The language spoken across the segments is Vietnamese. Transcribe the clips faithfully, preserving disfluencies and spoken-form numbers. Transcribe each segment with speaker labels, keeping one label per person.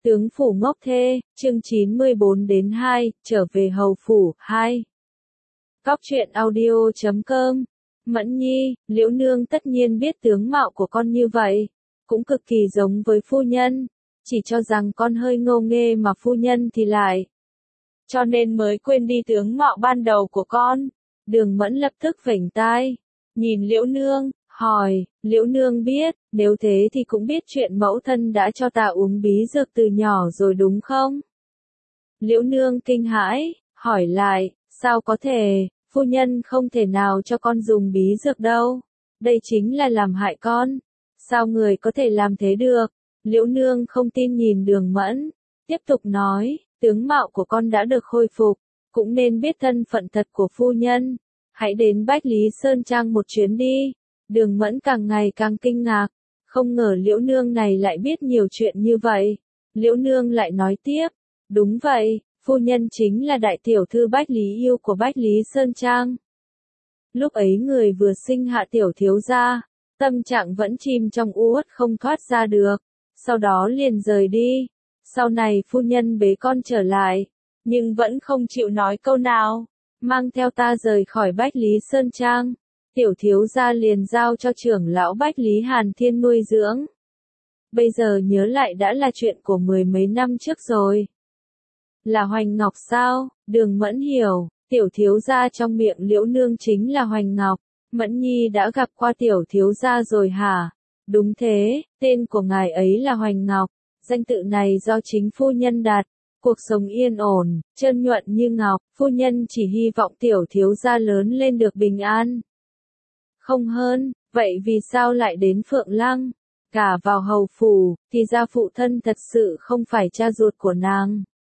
Speaker 1: Tướng phủ ngốc thê, chương chín mươi bốn đến hai, trở về hầu phủ, hai. Góc truyện audio chấm com. Mẫn Nhi, Liễu Nương tất nhiên biết tướng mạo của con như vậy, cũng cực kỳ giống với phu nhân, chỉ cho rằng con hơi ngô nghê mà phu nhân thì lại. Cho nên mới quên đi tướng mạo ban đầu của con. Đường Mẫn lập tức vểnh tai, nhìn Liễu Nương, hỏi, Liễu Nương biết, nếu thế thì cũng biết chuyện mẫu thân đã cho ta uống bí dược từ nhỏ rồi đúng không? Liễu Nương kinh hãi, hỏi lại, sao có thể, phu nhân không thể nào cho con dùng bí dược đâu, đây chính là làm hại con, sao người có thể làm thế được? Liễu Nương không tin nhìn Đường Mẫn, tiếp tục nói, tướng mạo của con đã được khôi phục, cũng nên biết thân phận thật của phu nhân, hãy đến Bách Lý Sơn Trang một chuyến đi. Đường Mẫn càng ngày càng kinh ngạc, không ngờ Liễu Nương này lại biết nhiều chuyện như vậy. Liễu Nương lại nói tiếp, đúng vậy, phu nhân chính là đại tiểu thư Bách Lý Yêu của Bách Lý Sơn Trang. Lúc ấy người vừa sinh hạ tiểu thiếu gia, tâm trạng vẫn chìm trong u uất không thoát ra được, sau đó liền rời đi. Sau này phu nhân bế con trở lại, nhưng vẫn không chịu nói câu nào, mang theo ta rời khỏi Bách Lý Sơn Trang. Tiểu thiếu gia liền giao cho trưởng lão Bách Lý Hàn Thiên nuôi dưỡng. Bây giờ nhớ lại đã là chuyện của mười mấy năm trước rồi. Là Hoành Ngọc sao? Đường Mẫn hiểu, tiểu thiếu gia trong miệng Liễu Nương chính là Hoành Ngọc. Mẫn Nhi đã gặp qua tiểu thiếu gia rồi hả? Đúng thế, tên của ngài ấy là Hoành Ngọc, danh tự này do chính phu nhân đặt. Cuộc sống yên ổn, trơn nhuận như ngọc, phu nhân chỉ hy vọng tiểu thiếu gia lớn lên được bình an. Không hơn, vậy vì sao lại đến Phượng Lăng? Cả vào hầu phủ, thì ra phụ thân thật sự không phải cha ruột của nàng.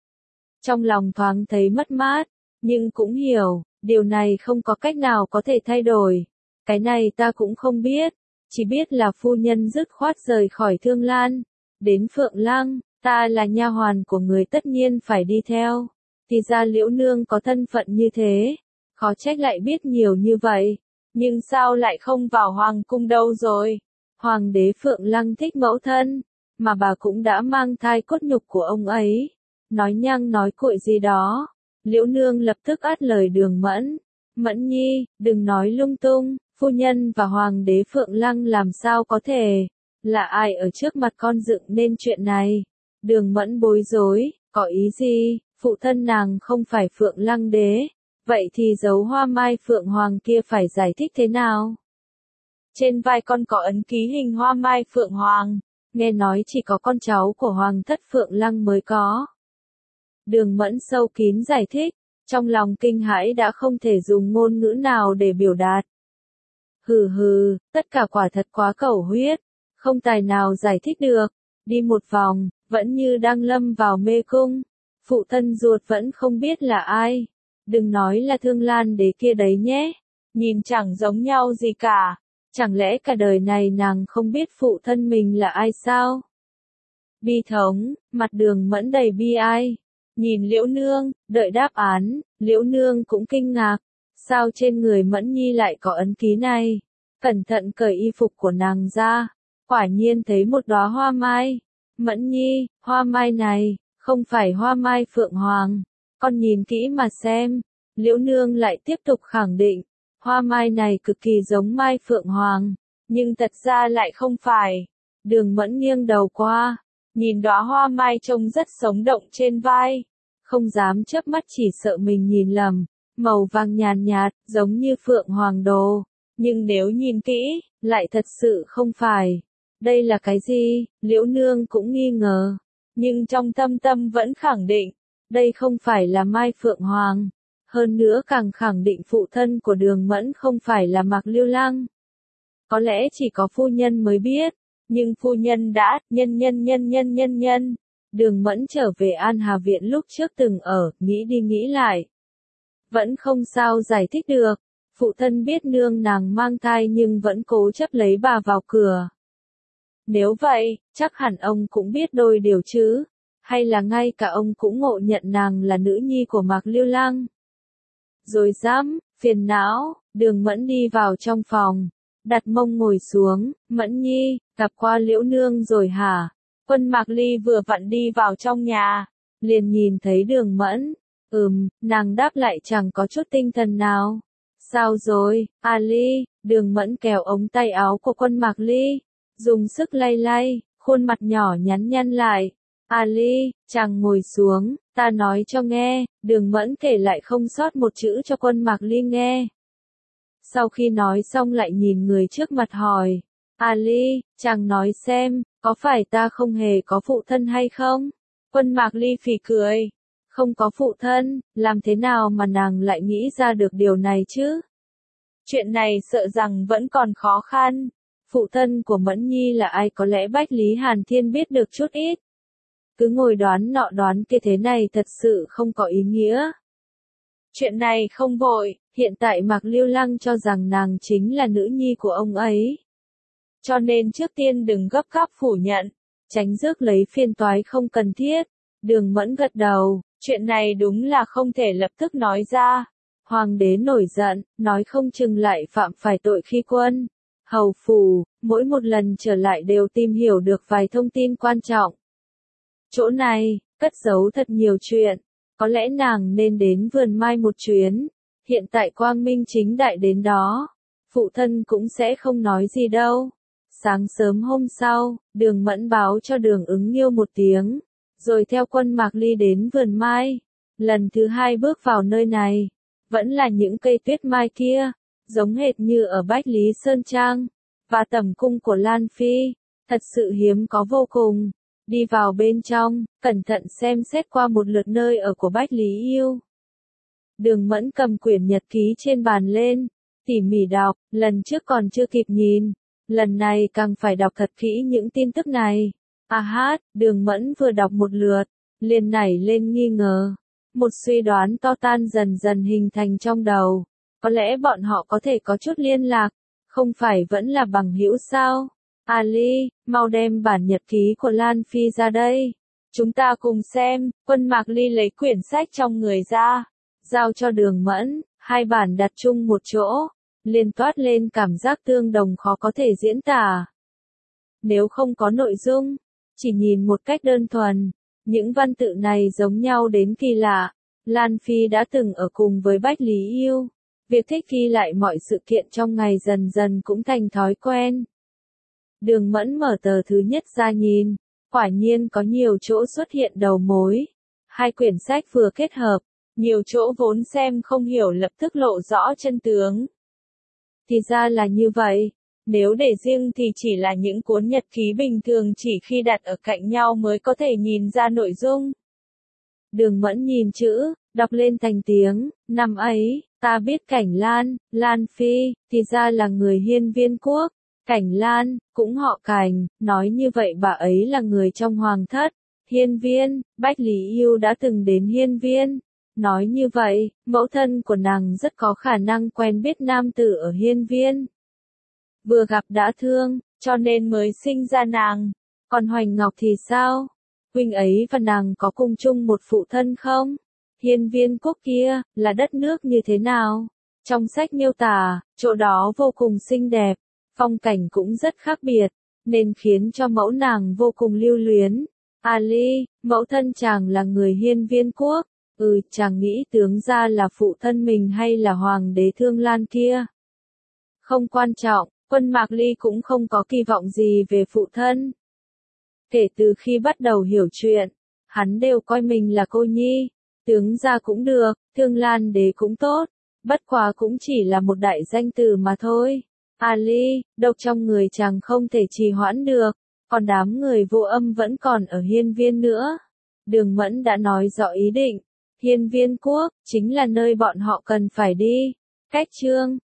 Speaker 1: Trong lòng thoáng thấy mất mát, nhưng cũng hiểu, điều này không có cách nào có thể thay đổi. Cái này ta cũng không biết, chỉ biết là phu nhân dứt khoát rời khỏi Thương Lan, đến Phượng Lăng, ta là nha hoàn của người tất nhiên phải đi theo. Thì ra Liễu Nương có thân phận như thế, khó trách lại biết nhiều như vậy. Nhưng sao lại không vào hoàng cung đâu rồi? Hoàng đế Phượng Lăng thích mẫu thân, mà bà cũng đã mang thai cốt nhục của ông ấy. Nói nhăng nói cuội gì đó. Liễu Nương lập tức át lời Đường Mẫn. Mẫn Nhi, đừng nói lung tung, phu nhân và hoàng đế Phượng Lăng làm sao có thể? Là ai ở trước mặt con dựng nên chuyện này? Đường Mẫn bối rối, có ý gì? Phụ thân nàng không phải Phượng Lăng đế. Vậy thì dấu hoa mai phượng hoàng kia phải giải thích thế nào? Trên vai con có ấn ký hình hoa mai phượng hoàng, nghe nói chỉ có con cháu của hoàng thất Phượng Lăng mới có. Đường Mẫn sâu kín giải thích, trong lòng kinh hãi đã không thể dùng ngôn ngữ nào để biểu đạt. Hừ hừ, tất cả quả thật quá cẩu huyết, không tài nào giải thích được. Đi một vòng, vẫn như đang lâm vào mê cung. Phụ thân ruột vẫn không biết là ai. Đừng nói là Thương Lan đế kia đấy nhé, nhìn chẳng giống nhau gì cả, chẳng lẽ cả đời này nàng không biết phụ thân mình là ai sao? Bi thống, mặt Đường Mẫn đầy bi ai, nhìn Liễu Nương, đợi đáp án, Liễu Nương cũng kinh ngạc, sao trên người Mẫn Nhi lại có ấn ký này? Cẩn thận cởi y phục của nàng ra, quả nhiên thấy một đóa hoa mai. Mẫn Nhi, hoa mai này, không phải hoa mai phượng hoàng. Con nhìn kỹ mà xem, Liễu Nương lại tiếp tục khẳng định, hoa mai này cực kỳ giống mai phượng hoàng, nhưng thật ra lại không phải. Đường Mẫn nghiêng đầu qua, nhìn đóa hoa mai trông rất sống động trên vai, không dám chớp mắt chỉ sợ mình nhìn lầm, màu vàng nhàn nhạt, giống như phượng hoàng đồ, nhưng nếu nhìn kỹ, lại thật sự không phải. Đây là cái gì? Liễu Nương cũng nghi ngờ, nhưng trong thâm tâm vẫn khẳng định. Đây không phải là Mai Phượng Hoàng, hơn nữa càng khẳng định phụ thân của Đường Mẫn không phải là Mạc Lưu Lăng. Có lẽ chỉ có phu nhân mới biết, nhưng phu nhân đã, nhân nhân nhân nhân nhân nhân. Đường Mẫn trở về An Hà Viện lúc trước từng ở, nghĩ đi nghĩ lại. Vẫn không sao giải thích được, phụ thân biết nương nàng mang thai nhưng vẫn cố chấp lấy bà vào cửa. Nếu vậy, chắc hẳn ông cũng biết đôi điều chứ. Hay là ngay cả ông cũng ngộ nhận nàng là nữ nhi của Mạc Lưu Lăng. Rồi dám, phiền não, Đường Mẫn đi vào trong phòng, đặt mông ngồi xuống, Mẫn Nhi, gặp qua Liễu Nương rồi hả? Quân Mạc Ly vừa vặn đi vào trong nhà, liền nhìn thấy Đường Mẫn. Ừm, nàng đáp lại chẳng có chút tinh thần nào. Sao rồi, Ali? Đường Mẫn kéo ống tay áo của Quân Mạc Ly, dùng sức lay lay, khuôn mặt nhỏ nhắn nhăn lại. Ali, chàng ngồi xuống, ta nói cho nghe. Đường Mẫn kể lại không sót một chữ cho Quân Mạc Ly nghe. Sau khi nói xong lại nhìn người trước mặt hỏi. Ali, chàng nói xem, có phải ta không hề có phụ thân hay không? Quân Mạc Ly phì cười. Không có phụ thân, làm thế nào mà nàng lại nghĩ ra được điều này chứ? Chuyện này sợ rằng vẫn còn khó khăn. Phụ thân của Mẫn Nhi là ai có lẽ Bách Lý Hàn Thiên biết được chút ít. Cứ ngồi đoán nọ đoán kia thế này thật sự không có ý nghĩa. Chuyện này không vội, hiện tại Mạc Lưu Lăng cho rằng nàng chính là nữ nhi của ông ấy. Cho nên trước tiên đừng gấp gáp phủ nhận, tránh rước lấy phiền toái không cần thiết. Đường Mẫn gật đầu, chuyện này đúng là không thể lập tức nói ra. Hoàng đế nổi giận, nói không chừng lại phạm phải tội khi quân. Hầu phủ, mỗi một lần trở lại đều tìm hiểu được vài thông tin quan trọng. Chỗ này, cất giấu thật nhiều chuyện, có lẽ nàng nên đến vườn mai một chuyến. Hiện tại quang minh chính đại đến đó, phụ thân cũng sẽ không nói gì đâu. Sáng sớm hôm sau, Đường Mẫn báo cho Đường Ứng Nghiêu một tiếng, rồi theo Quân Mạc Ly đến vườn mai. Lần thứ hai bước vào nơi này, vẫn là những cây tuyết mai kia, giống hệt như ở Bách Lý Sơn Trang, và tẩm cung của Lan Phi, thật sự hiếm có vô cùng. Đi vào bên trong, cẩn thận xem xét qua một lượt nơi ở của Bách Lý Yêu. Đường Mẫn cầm quyển nhật ký trên bàn lên, tỉ mỉ đọc, lần trước còn chưa kịp nhìn, lần này càng phải đọc thật kỹ những tin tức này. À hát, Đường Mẫn vừa đọc một lượt, liền nảy lên nghi ngờ. Một suy đoán to tan dần dần hình thành trong đầu. Có lẽ bọn họ có thể có chút liên lạc, không phải vẫn là bằng hữu sao? Ali, mau đem bản nhật ký của Lan Phi ra đây. Chúng ta cùng xem. Quân Mạc Ly lấy quyển sách trong người ra, giao cho Đường Mẫn, hai bản đặt chung một chỗ, liền toát lên cảm giác tương đồng khó có thể diễn tả. Nếu không có nội dung, chỉ nhìn một cách đơn thuần, những văn tự này giống nhau đến kỳ lạ. Lan Phi đã từng ở cùng với Bách Lý Yêu. Việc thích ghi lại mọi sự kiện trong ngày dần dần cũng thành thói quen. Đường Mẫn mở tờ thứ nhất ra nhìn, quả nhiên có nhiều chỗ xuất hiện đầu mối. Hai quyển sách vừa kết hợp, nhiều chỗ vốn xem không hiểu lập tức lộ rõ chân tướng. Thì ra là như vậy, nếu để riêng thì chỉ là những cuốn nhật ký bình thường chỉ khi đặt ở cạnh nhau mới có thể nhìn ra nội dung. Đường Mẫn nhìn chữ, đọc lên thành tiếng, năm ấy, ta biết Cảnh Lan, Lan Phi, thì ra là người Hiên Viên quốc. Cảnh Lan, cũng họ Cảnh, nói như vậy bà ấy là người trong hoàng thất. Hiên Viên, Bách Lý Yêu đã từng đến Hiên Viên. Nói như vậy, mẫu thân của nàng rất có khả năng quen biết nam tử ở Hiên Viên. Vừa gặp đã thương, cho nên mới sinh ra nàng. Còn Hoành Ngọc thì sao? Huynh ấy và nàng có cùng chung một phụ thân không? Hiên Viên quốc kia, là đất nước như thế nào? Trong sách miêu tả, chỗ đó vô cùng xinh đẹp, phong cảnh cũng rất khác biệt, nên khiến cho mẫu nàng vô cùng lưu luyến. Ali, mẫu thân chàng là người Hiên Viên quốc. Ừ, chàng nghĩ tướng ra là phụ thân mình hay là hoàng đế Thương Lan kia? Không quan trọng, Quân Mạc Ly cũng không có kỳ vọng gì về phụ thân. Kể từ khi bắt đầu hiểu chuyện, hắn đều coi mình là cô nhi. Tướng ra cũng được, Thương Lan đế cũng tốt, bất quá cũng chỉ là một đại danh từ mà thôi. Ali, độc trong người chàng không thể trì hoãn được, còn đám người Vô Âm vẫn còn ở Hiên Viên nữa. Đường Mẫn đã nói rõ ý định, Hiên Viên quốc, chính là nơi bọn họ cần phải đi. Cách chương